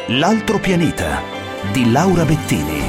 L'altro pianeta di Laura Bettini.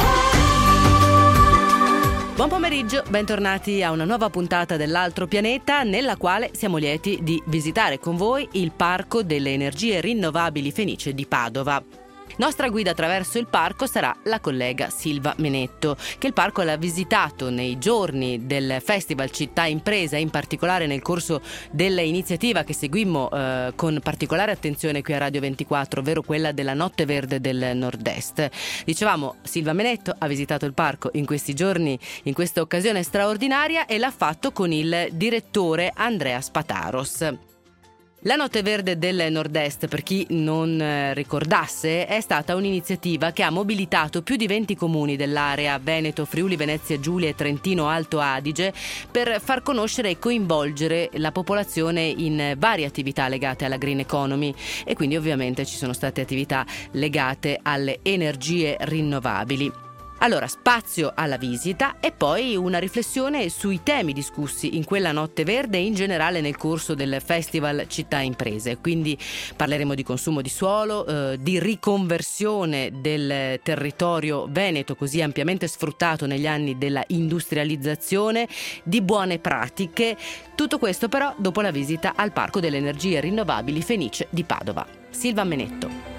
Buon pomeriggio, bentornati a una nuova puntata dell'Altro Pianeta, nella quale siamo lieti di visitare con voi il Parco delle Energie Rinnovabili Fenice di Padova. Nostra guida attraverso il parco sarà la collega Silva Menetto, che il parco l'ha visitato nei giorni del Festival Città Impresa, in particolare nel corso dell'iniziativa che seguimmo con particolare attenzione qui a Radio 24, ovvero quella della Notte Verde del Nord-Est. Dicevamo, Silva Menetto ha visitato il parco in questi giorni, in questa occasione straordinaria, e l'ha fatto con il direttore Andrea Spataros. La Notte Verde del Nord-Est, per chi non ricordasse, è stata un'iniziativa che ha mobilitato più di 20 comuni dell'area Veneto, Friuli, Venezia Giulia e Trentino Alto Adige per far conoscere e coinvolgere la popolazione in varie attività legate alla green economy, e quindi ovviamente ci sono state attività legate alle energie rinnovabili. Allora, spazio alla visita e poi una riflessione sui temi discussi in quella Notte Verde e in generale nel corso del Festival Città Imprese. Quindi parleremo di consumo di suolo, di riconversione del territorio veneto così ampiamente sfruttato negli anni della industrializzazione, di buone pratiche. Tutto questo però dopo la visita al Parco delle Energie Rinnovabili Fenice di Padova. Silva Menetto.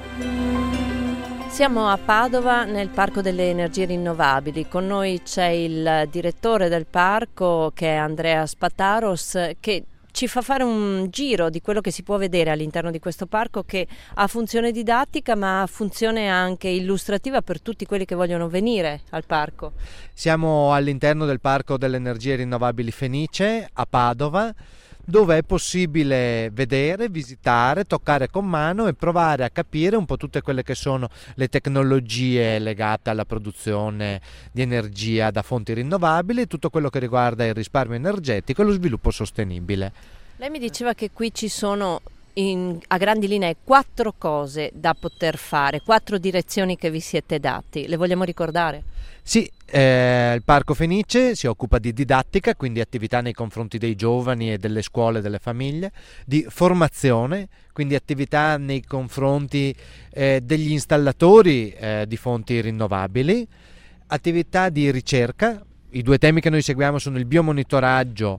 Siamo a Padova nel Parco delle Energie Rinnovabili. Con noi c'è il direttore del parco, che è Andrea Spataros, che ci fa fare un giro di quello che si può vedere all'interno di questo parco, che ha funzione didattica ma ha funzione anche illustrativa per tutti quelli che vogliono venire al parco. Siamo all'interno del Parco delle Energie Rinnovabili Fenice a Padova, dove è possibile vedere, visitare, toccare con mano e provare a capire un po' tutte quelle che sono le tecnologie legate alla produzione di energia da fonti rinnovabili, tutto quello che riguarda il risparmio energetico e lo sviluppo sostenibile. Lei mi diceva che qui ci sono a grandi linee 4 cose da poter fare, 4 direzioni che vi siete dati. Le vogliamo ricordare? Sì, il Parco Fenice si occupa di didattica, quindi attività nei confronti dei giovani e delle scuole e delle famiglie, di formazione, quindi attività nei confronti degli installatori di fonti rinnovabili, attività di ricerca. I 2 temi che noi seguiamo sono il biomonitoraggio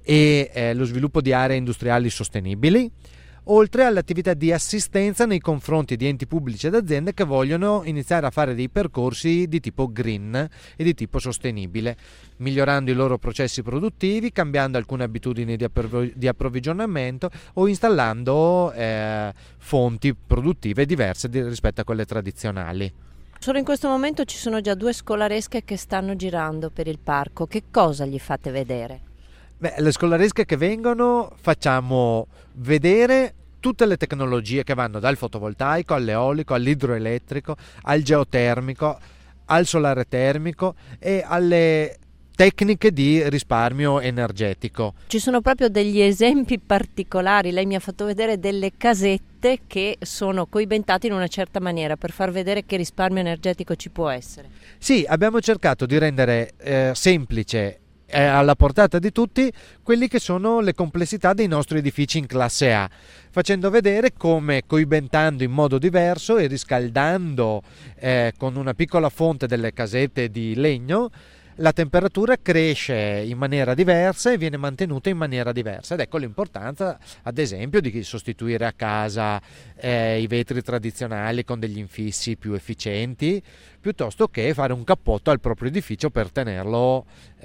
e lo sviluppo di aree industriali sostenibili, oltre all'attività di assistenza nei confronti di enti pubblici ed aziende che vogliono iniziare a fare dei percorsi di tipo green e di tipo sostenibile, migliorando i loro processi produttivi, cambiando alcune abitudini di approvvigionamento o installando fonti produttive diverse rispetto a quelle tradizionali. Solo in questo momento ci sono già 2 scolaresche che stanno girando per il parco. Che cosa gli fate vedere? Le scolaresche che vengono, facciamo vedere tutte le tecnologie che vanno dal fotovoltaico all'eolico, all'idroelettrico, al geotermico, al solare termico e alle tecniche di risparmio energetico. Ci sono proprio degli esempi particolari. Lei mi ha fatto vedere delle casette che sono coibentate in una certa maniera per far vedere che risparmio energetico ci può essere. Sì, abbiamo cercato di rendere semplice alla portata di tutti quelli che sono le complessità dei nostri edifici in classe A, facendo vedere come, coibentando in modo diverso e riscaldando con una piccola fonte delle casette di legno, la temperatura cresce in maniera diversa e viene mantenuta in maniera diversa, ed ecco l'importanza ad esempio di sostituire a casa i vetri tradizionali con degli infissi più efficienti, piuttosto che fare un cappotto al proprio edificio per tenerlo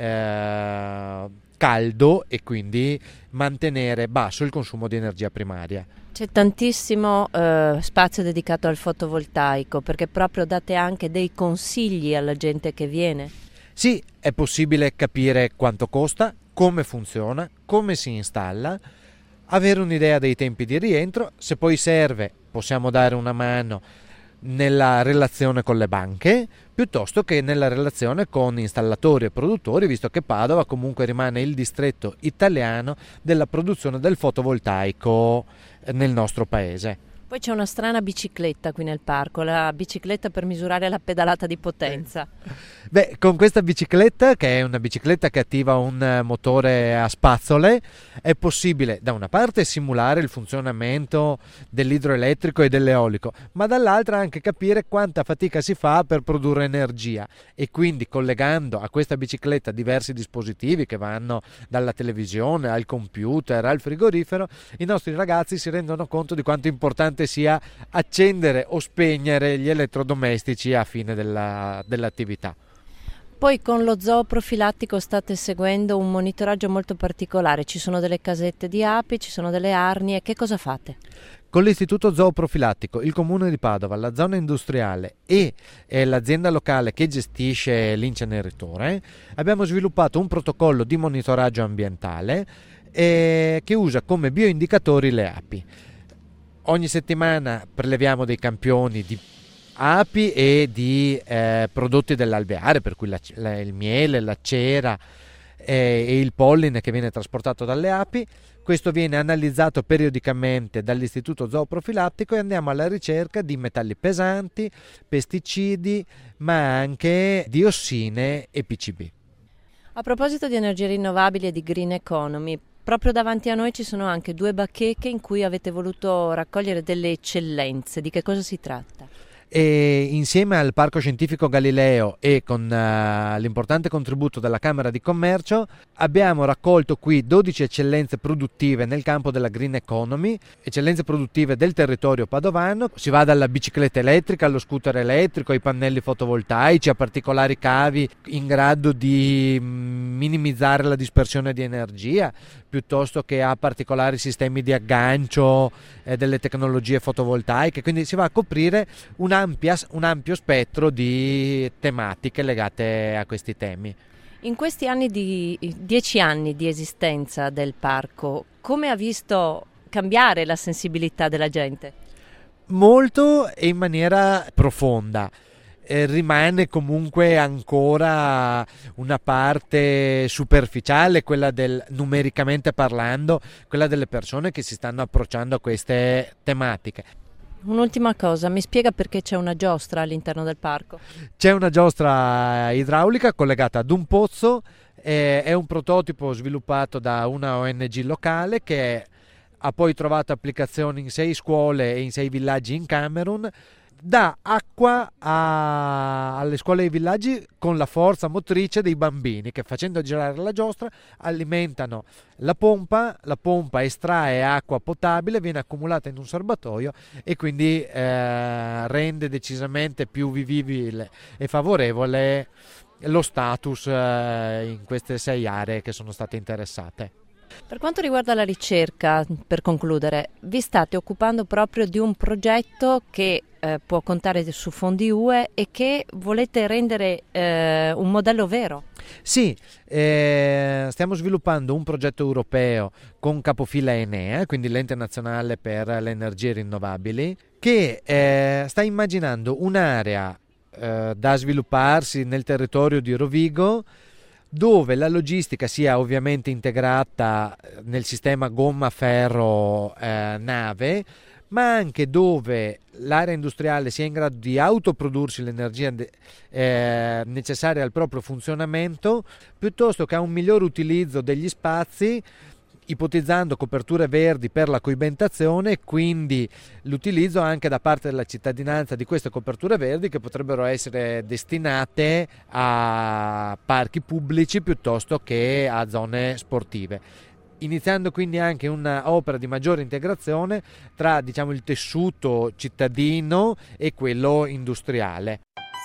caldo e quindi mantenere basso il consumo di energia primaria. C'è tantissimo spazio dedicato al fotovoltaico, perché proprio date anche dei consigli alla gente che viene. Sì, è possibile capire quanto costa, come funziona, come si installa, avere un'idea dei tempi di rientro. Se poi serve, possiamo dare una mano nella relazione con le banche, piuttosto che nella relazione con installatori e produttori, visto che Padova comunque rimane il distretto italiano della produzione del fotovoltaico nel nostro paese. Poi c'è una strana bicicletta qui nel parco, la bicicletta per misurare la pedalata di potenza. Beh, con questa bicicletta, che è una bicicletta che attiva un motore a spazzole, è possibile da una parte simulare il funzionamento dell'idroelettrico e dell'eolico, ma dall'altra anche capire quanta fatica si fa per produrre energia, e quindi collegando a questa bicicletta diversi dispositivi che vanno dalla televisione al computer al frigorifero, i nostri ragazzi si rendono conto di quanto importante sia accendere o spegnere gli elettrodomestici a fine dell'attività. Poi con lo zooprofilattico state seguendo un monitoraggio molto particolare, ci sono delle casette di api, ci sono delle arnie, che cosa fate? Con l'Istituto Zooprofilattico, il Comune di Padova, la zona industriale e l'azienda locale che gestisce l'inceneritore, abbiamo sviluppato un protocollo di monitoraggio ambientale che usa come bioindicatori le api. Ogni settimana preleviamo dei campioni di api e di prodotti dell'alveare, per cui il miele, la cera e il polline che viene trasportato dalle api. Questo viene analizzato periodicamente dall'Istituto Zooprofilattico e andiamo alla ricerca di metalli pesanti, pesticidi, ma anche diossine e PCB. A proposito di energie rinnovabili e di green economy, proprio davanti a noi ci sono anche 2 bacheche in cui avete voluto raccogliere delle eccellenze. Di che cosa si tratta? E insieme al Parco Scientifico Galileo e con l'importante contributo della Camera di Commercio abbiamo raccolto qui 12 eccellenze produttive nel campo della green economy, eccellenze produttive del territorio padovano. Si va dalla bicicletta elettrica allo scooter elettrico, ai pannelli fotovoltaici, a particolari cavi in grado di minimizzare la dispersione di energia, piuttosto che a particolari sistemi di aggancio delle tecnologie fotovoltaiche. Quindi si va a coprire un ampio spettro di tematiche legate a questi temi. In questi 10 anni di esistenza del parco, come ha visto cambiare la sensibilità della gente? Molto e in maniera profonda. Rimane comunque ancora una parte superficiale, quella numericamente parlando, quella delle persone che si stanno approcciando a queste tematiche. Un'ultima cosa, mi spiega perché c'è una giostra all'interno del parco? C'è una giostra idraulica collegata ad un pozzo, è un prototipo sviluppato da una ONG locale che ha poi trovato applicazioni in 6 scuole e in 6 villaggi in Camerun. Dà acqua alle scuole e ai villaggi con la forza motrice dei bambini che, facendo girare la giostra, alimentano la pompa estrae acqua potabile, viene accumulata in un serbatoio e quindi rende decisamente più vivibile e favorevole lo status in queste 6 aree che sono state interessate. Per quanto riguarda la ricerca, per concludere, vi state occupando proprio di un progetto che può contare su fondi UE e che volete rendere un modello vero? Sì, stiamo sviluppando un progetto europeo con capofila Enea, quindi l'Ente Nazionale per le Energie Rinnovabili, che sta immaginando un'area da svilupparsi nel territorio di Rovigo, dove la logistica sia ovviamente integrata nel sistema gomma-ferro-nave, ma anche dove l'area industriale sia in grado di autoprodursi l'energia necessaria al proprio funzionamento, piuttosto che a un miglior utilizzo degli spazi, ipotizzando coperture verdi per la coibentazione e quindi l'utilizzo anche da parte della cittadinanza di queste coperture verdi, che potrebbero essere destinate a parchi pubblici piuttosto che a zone sportive, iniziando quindi anche un'opera di maggiore integrazione tra, diciamo, il tessuto cittadino e quello industriale.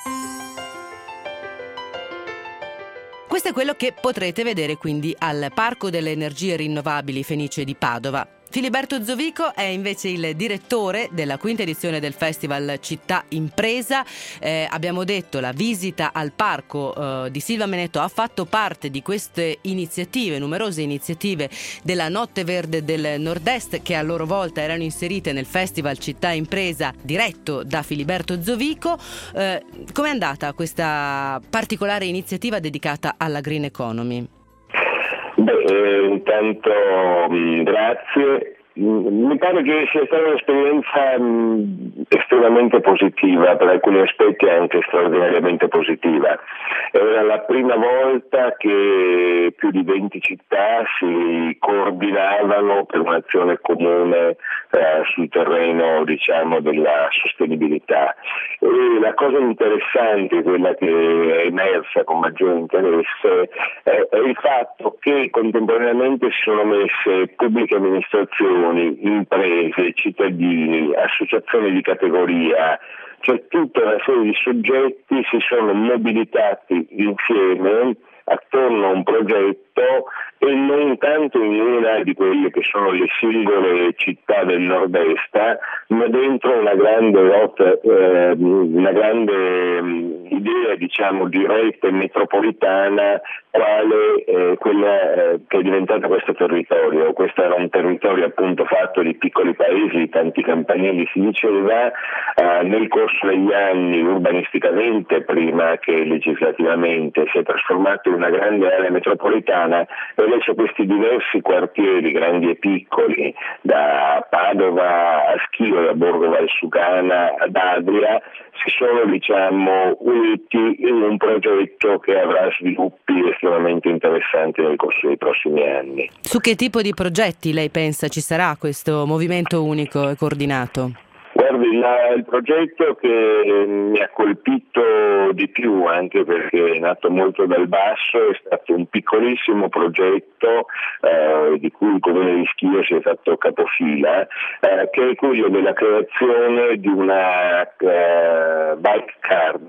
Questo è quello che potrete vedere quindi al Parco delle Energie Rinnovabili Fenice di Padova. Filiberto Zovico è invece il direttore della 5ª edizione del Festival Città Impresa. Abbiamo detto, la visita al parco di Silva Menetto ha fatto parte di queste iniziative, numerose iniziative della Notte Verde del Nord-Est, che a loro volta erano inserite nel Festival Città Impresa diretto da Filiberto Zovico. Com'è andata questa particolare iniziativa dedicata alla Green Economy? Intanto grazie. Mi pare che sia stata un'esperienza estremamente positiva, per alcuni aspetti anche straordinariamente positiva. Era la prima volta che più di 20 città si coordinavano per un'azione comune sul terreno, diciamo, della sostenibilità. E la cosa interessante, quella che è emersa con maggiore interesse, è il fatto che contemporaneamente si sono messe pubbliche amministrazioni, imprese, cittadini, associazioni di categoria, cioè tutta una serie di soggetti si sono mobilitati insieme attorno a un progetto e non tanto in una di quelle che sono le singole città del nord-est, ma dentro una grande idea, diciamo, di rete metropolitana, quale quella che è diventata questo territorio. Questo era un territorio appunto fatto di piccoli paesi, tanti campanili si diceva, nel corso degli anni urbanisticamente prima che legislativamente si è trasformato in una grande area metropolitana e adesso questi diversi quartieri, grandi e piccoli, da Padova a Schio, da Borgo Valsugana ad Adria, si sono, diciamo, uniti in un progetto che avrà sviluppi estremamente interessanti nel corso dei prossimi anni. Su che tipo di progetti lei pensa ci sarà questo movimento unico e coordinato? Guardi, il progetto che mi ha colpito di più, anche perché è nato molto dal basso, è stato un piccolissimo progetto di cui il Comune di Schio si è fatto capofila, che è quello della creazione di una bike card,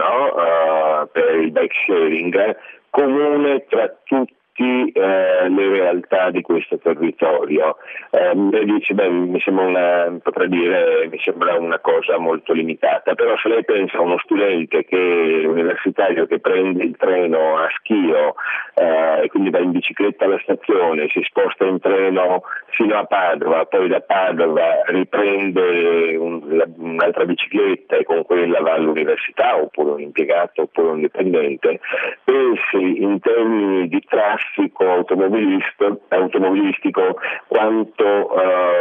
per il bike sharing, comune tra tutti le realtà di questo territorio. Lei dice, mi sembra una cosa molto limitata, però se lei pensa a uno studente universitario che prende il treno a Schio e quindi va in bicicletta alla stazione, si sposta in treno fino a Padova, poi da Padova riprende un'altra bicicletta e con quella va all'università, oppure un impiegato, oppure un dipendente, pensi in termini di traffico automobilistico quanto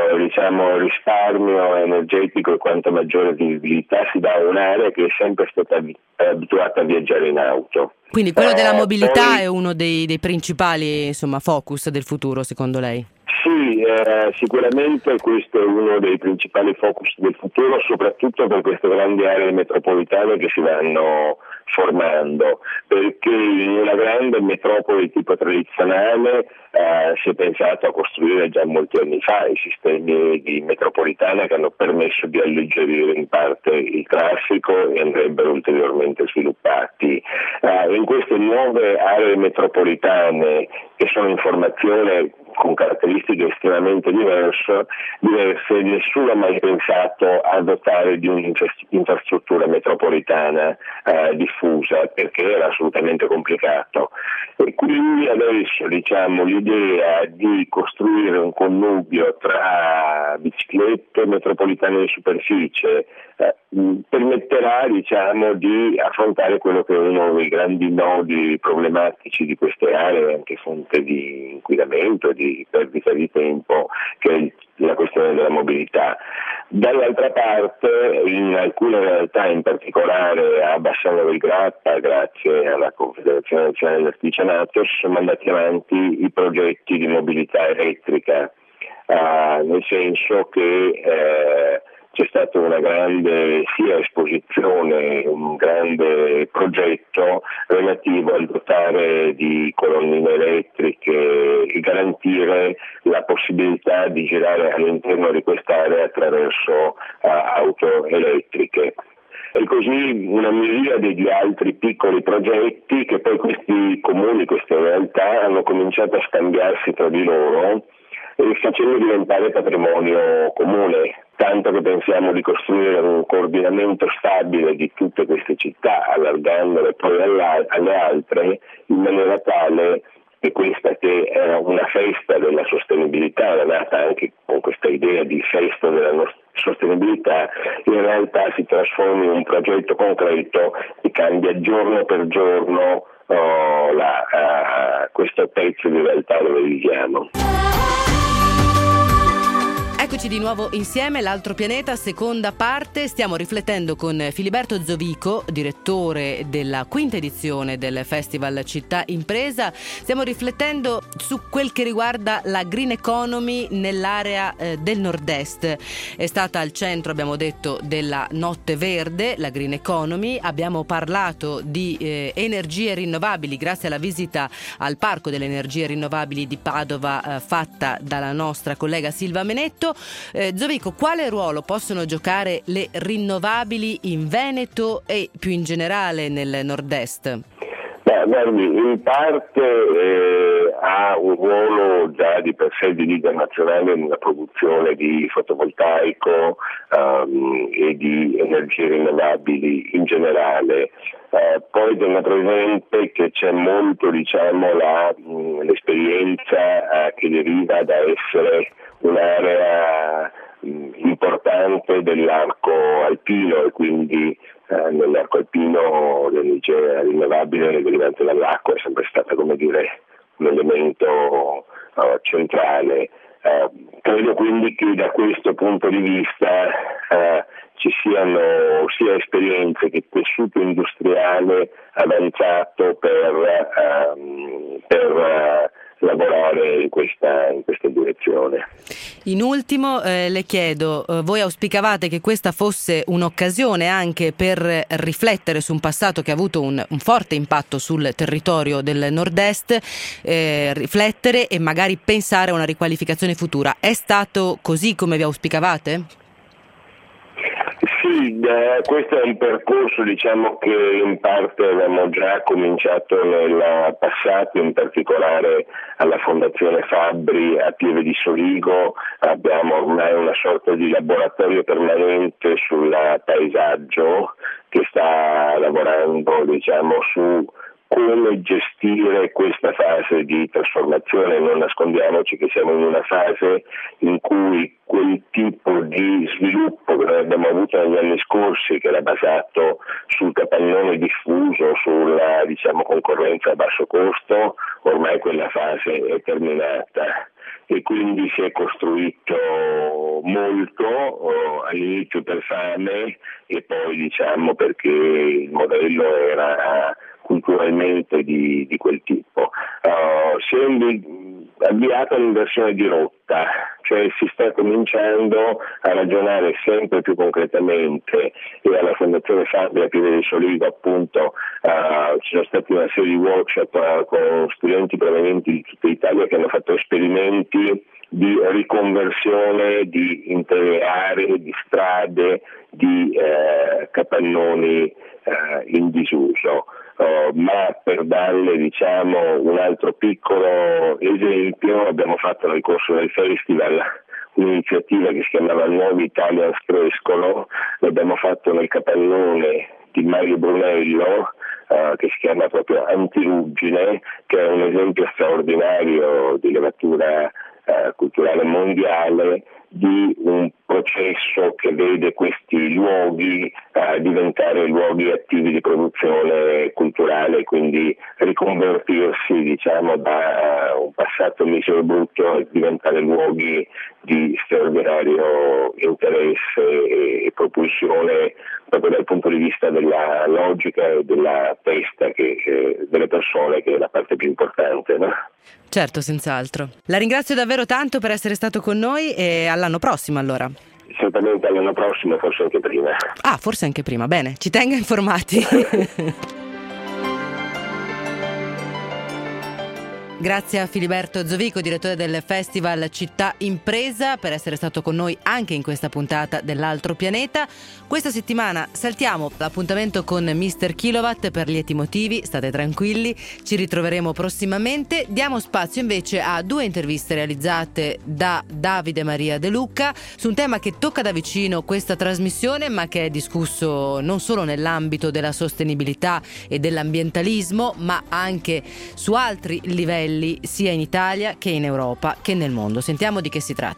risparmio energetico e quanto maggiore visibilità si dà a un'area che è sempre stata abituata a viaggiare in auto. Quindi quello della mobilità è uno dei principali, focus del futuro, secondo lei? Sì, sicuramente questo è uno dei principali focus del futuro, soprattutto per queste grandi aree metropolitane che si vanno formando, perché in una grande metropoli tipo tradizionale si è pensato a costruire già molti anni fa i sistemi di metropolitana che hanno permesso di alleggerire in parte il traffico e andrebbero ulteriormente sviluppati. In queste nuove aree metropolitane che sono in formazione con caratteristiche estremamente diverse, nessuno ha mai pensato a dotare di un'infrastruttura metropolitana diffusa, perché era assolutamente complicato. E quindi adesso, l'idea di costruire un connubio tra biciclette metropolitane di superficie permetterà, di affrontare quello che è uno dei grandi nodi problematici di queste aree, anche fonte di inquinamento, di perdita di tempo, che è la questione della mobilità. Dall'altra parte, in alcune realtà, in particolare a Bassano del Grappa, grazie alla Confederazione Nazionale dell'Artigianato, si sono mandati avanti i progetti di mobilità elettrica, nel senso che c'è stata una grande esposizione, un grande progetto relativo al dotare di colonnine elettriche e garantire la possibilità di girare all'interno di quest'area attraverso auto elettriche. E così una miriade di altri piccoli progetti che poi questi comuni, queste realtà hanno cominciato a scambiarsi tra di loro e facendo diventare patrimonio comune, tanto che pensiamo di costruire un coordinamento stabile di tutte queste città, allargandole poi alle altre, in maniera tale che questa, che era una festa della sostenibilità, era nata anche con questa idea di festa della sostenibilità, in realtà si trasformi in un progetto concreto che cambia giorno per giorno questo pezzo di realtà dove viviamo. Eccoci di nuovo insieme, l'altro pianeta, seconda parte. Stiamo riflettendo con Filiberto Zovico, direttore della quinta edizione del Festival Città Impresa. Stiamo riflettendo su quel che riguarda la green economy nell'area del nord-est. È stata al centro, abbiamo detto, della Notte Verde, la green economy. Abbiamo parlato di energie rinnovabili grazie alla visita al Parco delle Energie Rinnovabili di Padova fatta dalla nostra collega Silva Menetto. Zovico, quale ruolo possono giocare le rinnovabili in Veneto e più in generale nel nord-est? Guardi, in parte ha un ruolo già di per sé di leader nazionale nella produzione di fotovoltaico e di energie rinnovabili in generale. Poi tenga presente che c'è molto, l'esperienza che deriva da essere un'area importante dell'arco alpino, e quindi nell'arco alpino l'energia rinnovabile derivante dall'acqua è sempre stata, come dire, un elemento centrale. Credo quindi che da questo punto di vista ci siano sia esperienze che tessuto industriale avanzato per lavorare in questa direzione. In ultimo le chiedo, voi auspicavate che questa fosse un'occasione anche per riflettere su un passato che ha avuto un forte impatto sul territorio del nord-est, riflettere e magari pensare a una riqualificazione futura. È stato così come vi auspicavate? Sì, questo è un percorso che in parte avevamo già cominciato nel passato, in particolare alla Fondazione Fabbri a Pieve di Soligo. Abbiamo ormai una sorta di laboratorio permanente sul paesaggio che sta lavorando su come gestire questa fase di trasformazione. Non nascondiamoci che siamo in una fase in cui quel tipo di sviluppo che noi abbiamo avuto negli anni scorsi, che era basato sul capannone diffuso, sulla concorrenza a basso costo, ormai quella fase è terminata. E quindi si è costruito molto, all'inizio per fame e poi perché il modello era culturalmente di quel tipo. Si è avviata un'inversione di rotta, cioè si sta cominciando a ragionare sempre più concretamente, e alla Fondazione Fabbri a Pieve di Soligo appunto ci sono stati una serie di workshop con studenti provenienti di tutta Italia che hanno fatto esperimenti di riconversione di intere aree, di strade, di capannoni in disuso. Ma per darle un altro piccolo esempio, abbiamo fatto nel corso del festival un'iniziativa che si chiamava Nuovi Italians Crescono. L'abbiamo fatto nel capannone di Mario Brunello, che si chiama proprio Antiruggine, che è un esempio straordinario di levatura culturale mondiale di un processo che vede questi luoghi diventare luoghi attivi di produzione culturale, quindi riconvertirsi da un passato misero e brutto a diventare luoghi di straordinario interesse e propulsione proprio dal punto di vista della logica e della testa delle persone, che è la parte più importante, no? Certo, senz'altro. La ringrazio davvero tanto per essere stato con noi e all'anno prossimo allora. Certamente all'anno prossimo, forse anche prima. Forse anche prima, bene, ci tenga informati. Grazie a Filiberto Zovico, direttore del Festival Città Impresa, per essere stato con noi anche in questa puntata dell'altro pianeta. Questa settimana saltiamo l'appuntamento con Mr. Kilowatt per lieti motivi, state tranquilli, ci ritroveremo prossimamente. Diamo spazio invece a 2 interviste realizzate da Davide Maria De Luca su un tema che tocca da vicino questa trasmissione, ma che è discusso non solo nell'ambito della sostenibilità e dell'ambientalismo, ma anche su altri livelli, sia in Italia che in Europa che nel mondo. Sentiamo di che si tratta.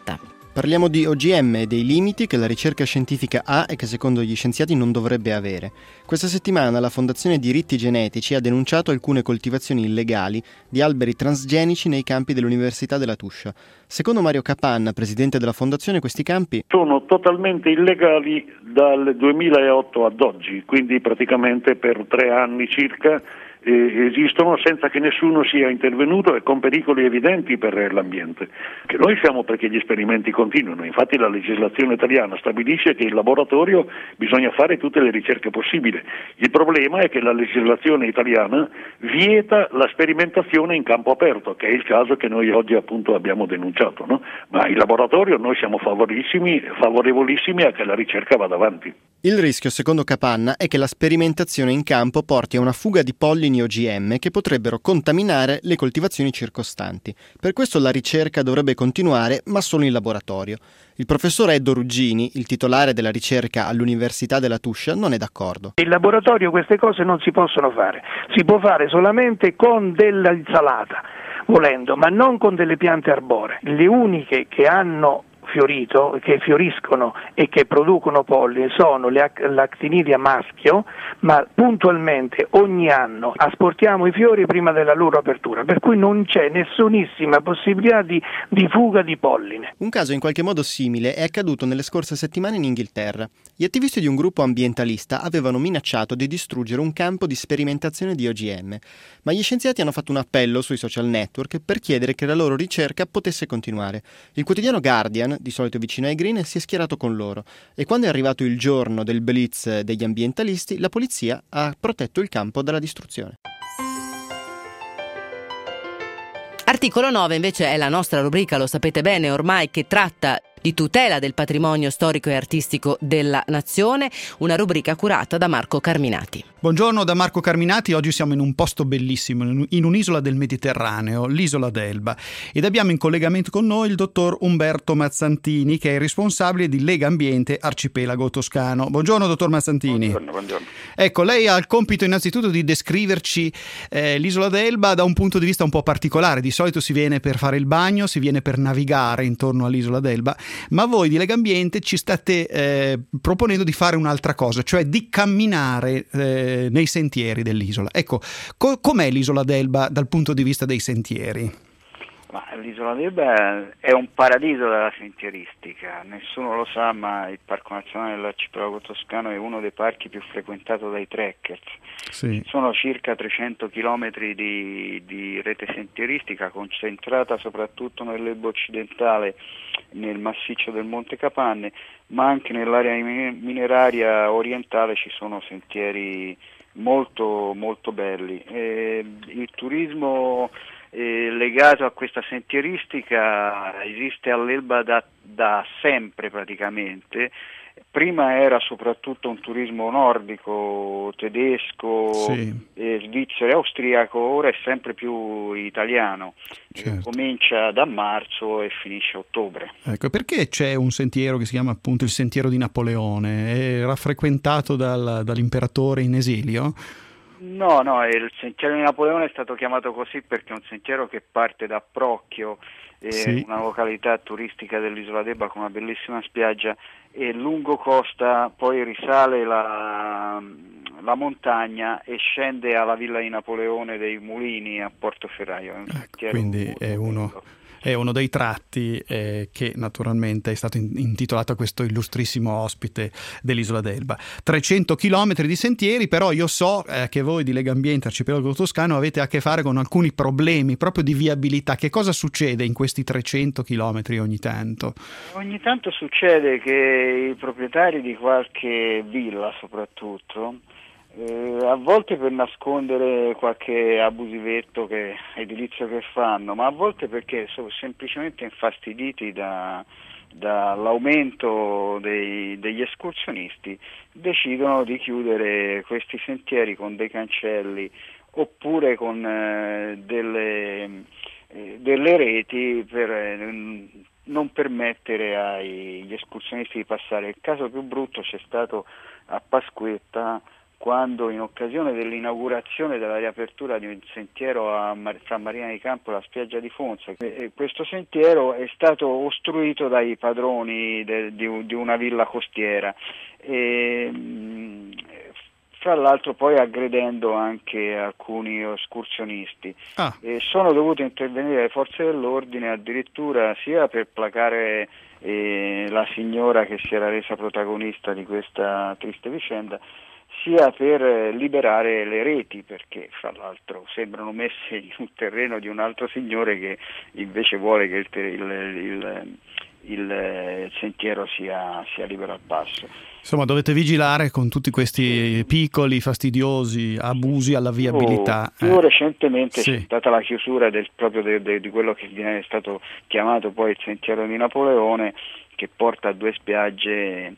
Parliamo di OGM e dei limiti che la ricerca scientifica ha e che secondo gli scienziati non dovrebbe avere. Questa settimana la Fondazione Diritti Genetici ha denunciato alcune coltivazioni illegali di alberi transgenici nei campi dell'Università della Tuscia. Secondo Mario Capanna, presidente della Fondazione, questi campi sono totalmente illegali dal 2008 ad oggi, quindi praticamente per 3 anni circa esistono senza che nessuno sia intervenuto e con pericoli evidenti per l'ambiente. Che noi siamo perché gli esperimenti continuano, infatti la legislazione italiana stabilisce che in laboratorio bisogna fare tutte le ricerche possibili. Il problema è che la legislazione italiana vieta la sperimentazione in campo aperto, che è il caso che noi oggi appunto abbiamo denunciato, no? Ma in laboratorio noi siamo favorevolissimi a che la ricerca vada avanti. Il rischio, secondo Capanna, è che la sperimentazione in campo porti a una fuga di pollini OGM che potrebbero contaminare le coltivazioni circostanti. Per questo la ricerca dovrebbe continuare, ma solo in laboratorio. Il professor Eddo Ruggini, il titolare della ricerca all'Università della Tuscia, non è d'accordo. In laboratorio queste cose non si possono fare, si può fare solamente con dell'insalata, volendo, ma non con delle piante arboree. Le uniche che hanno fiorito, che fioriscono e che producono polline sono l'actinidia maschio, ma puntualmente ogni anno asportiamo i fiori prima della loro apertura, per cui non c'è nessunissima possibilità di fuga di polline. Un caso in qualche modo simile è accaduto nelle scorse settimane in Inghilterra. Gli attivisti di un gruppo ambientalista avevano minacciato di distruggere un campo di sperimentazione di OGM, ma gli scienziati hanno fatto un appello sui social network per chiedere che la loro ricerca potesse continuare. Il quotidiano Guardian, di solito vicino ai Green, si è schierato con loro e quando è arrivato il giorno del blitz degli ambientalisti, la polizia ha protetto il campo dalla distruzione. Articolo 9 invece è la nostra rubrica, lo sapete bene ormai, che tratta di tutela del patrimonio storico e artistico della nazione, una rubrica curata da Marco Carminati. Buongiorno da Marco Carminati, oggi siamo in un posto bellissimo, in un'isola del Mediterraneo, l'isola d'Elba, ed abbiamo in collegamento con noi il dottor Umberto Mazzantini, che è il responsabile di Lega Ambiente Arcipelago Toscano. Buongiorno dottor Mazzantini. Buongiorno. Ecco, lei ha il compito innanzitutto di descriverci l'isola d'Elba da un punto di vista un po' particolare. Di solito si viene per fare il bagno, si viene per navigare intorno all'isola d'Elba, ma voi di Lega Ambiente ci state proponendo di fare un'altra cosa, cioè di camminare nei sentieri dell'isola. Ecco, com'è l'isola d'Elba dal punto di vista dei sentieri? Ma l'isola d'Elba è un paradiso della sentieristica, nessuno lo sa, ma il Parco Nazionale dell'Arcipelago Toscano è uno dei parchi più frequentato dai trekkers. Sì. Sono circa 300 chilometri di rete sentieristica concentrata soprattutto nell'Elba occidentale, nel massiccio del Monte Capanne, ma anche nell'area mineraria orientale ci sono sentieri molto molto belli. Il turismo legato a questa sentieristica esiste all'Elba da sempre praticamente. Prima era soprattutto un turismo nordico, tedesco, sì, svizzero e austriaco, ora è sempre più italiano. Certo. Comincia da marzo e finisce a ottobre. Ecco, perché c'è un sentiero che si chiama appunto il Sentiero di Napoleone? Era frequentato dall'imperatore in esilio? No, il Sentiero di Napoleone è stato chiamato così perché è un sentiero che parte da Procchio, sì, una località turistica dell'isola d'Elba con una bellissima spiaggia, e lungo costa poi risale la montagna e scende alla villa di Napoleone dei Mulini a Portoferraio. Ecco, quindi è uno dei tratti che naturalmente è stato intitolato a questo illustrissimo ospite dell'isola d'Elba. 300 chilometri di sentieri, però io so che voi di Lega Ambiente Arcipelago Toscano avete a che fare con alcuni problemi proprio di viabilità. Che cosa succede in questi 300 chilometri ogni tanto? Ogni tanto succede che i proprietari di qualche villa soprattutto a volte per nascondere qualche abusivetto edilizio che fanno, ma a volte perché sono semplicemente infastiditi dall'aumento degli escursionisti, decidono di chiudere questi sentieri con dei cancelli oppure con delle reti per non permettere agli escursionisti di passare. Il caso più brutto c'è stato a Pasquetta, quando in occasione dell'inaugurazione della riapertura di un sentiero fra Marina di Campo e la spiaggia di Fonza, questo sentiero è stato ostruito dai padroni di una villa costiera, fra l'altro poi aggredendo anche alcuni escursionisti. Sono dovute intervenire le forze dell'ordine addirittura sia per placare la signora che si era resa protagonista di questa triste vicenda, sia per liberare le reti, perché fra l'altro sembrano messe in un terreno di un altro signore che invece vuole che il sentiero sia libero al passo. Insomma, dovete vigilare con tutti questi piccoli, fastidiosi abusi alla viabilità. Più recentemente c'è stata la chiusura proprio di quello che viene stato chiamato poi il sentiero di Napoleone, che porta a 2 spiagge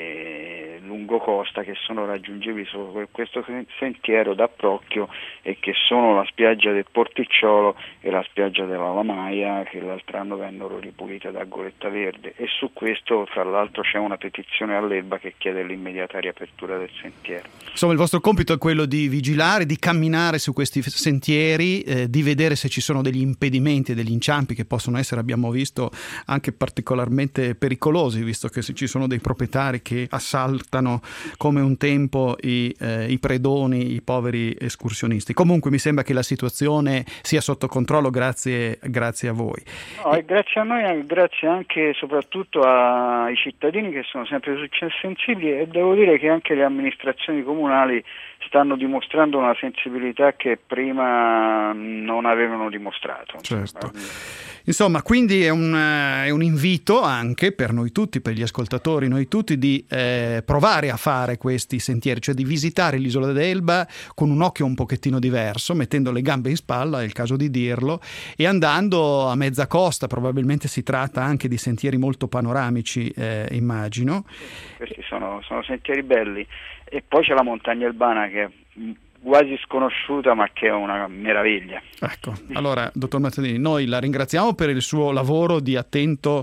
lungo costa che sono raggiungibili solo per questo sentiero d'approcchio, e che sono la spiaggia del Porticciolo e la spiaggia della Lamaia, che l'altro anno vennero ripulite da Goletta Verde, e su questo fra l'altro c'è una petizione all'Elba che chiede l'immediata riapertura del sentiero. Insomma, il vostro compito è quello di vigilare, di camminare su questi sentieri, di vedere se ci sono degli impedimenti e degli inciampi che possono essere, abbiamo visto, anche particolarmente pericolosi, visto che ci sono dei proprietari che assaltano come un tempo i predoni, i poveri escursionisti. Comunque mi sembra che la situazione sia sotto controllo grazie a voi. No, grazie a noi, grazie anche e soprattutto ai cittadini che sono sempre sensibili, e devo dire che anche le amministrazioni comunali stanno dimostrando una sensibilità che prima non avevano dimostrato. Certo. Insomma, quindi è un invito anche per noi tutti, per gli ascoltatori, noi tutti, di provare a fare questi sentieri, cioè di visitare l'isola d'Elba con un occhio un pochettino diverso, mettendo le gambe in spalla, è il caso di dirlo, e andando a mezza costa. Probabilmente si tratta anche di sentieri molto panoramici, immagino. Questi sono sentieri belli, e poi c'è la montagna Elbana, che è quasi sconosciuta ma che è una meraviglia. Ecco, allora dottor Mazzanini, noi la ringraziamo per il suo lavoro di attento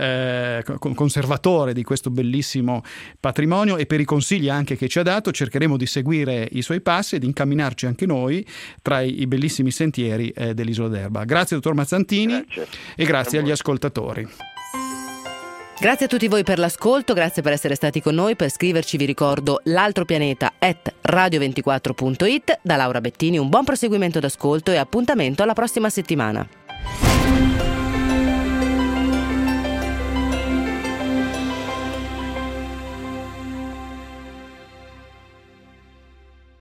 conservatore di questo bellissimo patrimonio, e per i consigli anche che ci ha dato. Cercheremo di seguire i suoi passi e di incamminarci anche noi tra i bellissimi sentieri dell'isola d'Elba. Grazie dottor Mazzantini. E grazie agli ascoltatori. Grazie a tutti voi per l'ascolto, grazie per essere stati con noi. Per scriverci vi ricordo l'altropianeta@radio24.it. Da Laura Bettini un buon proseguimento d'ascolto e appuntamento alla prossima settimana.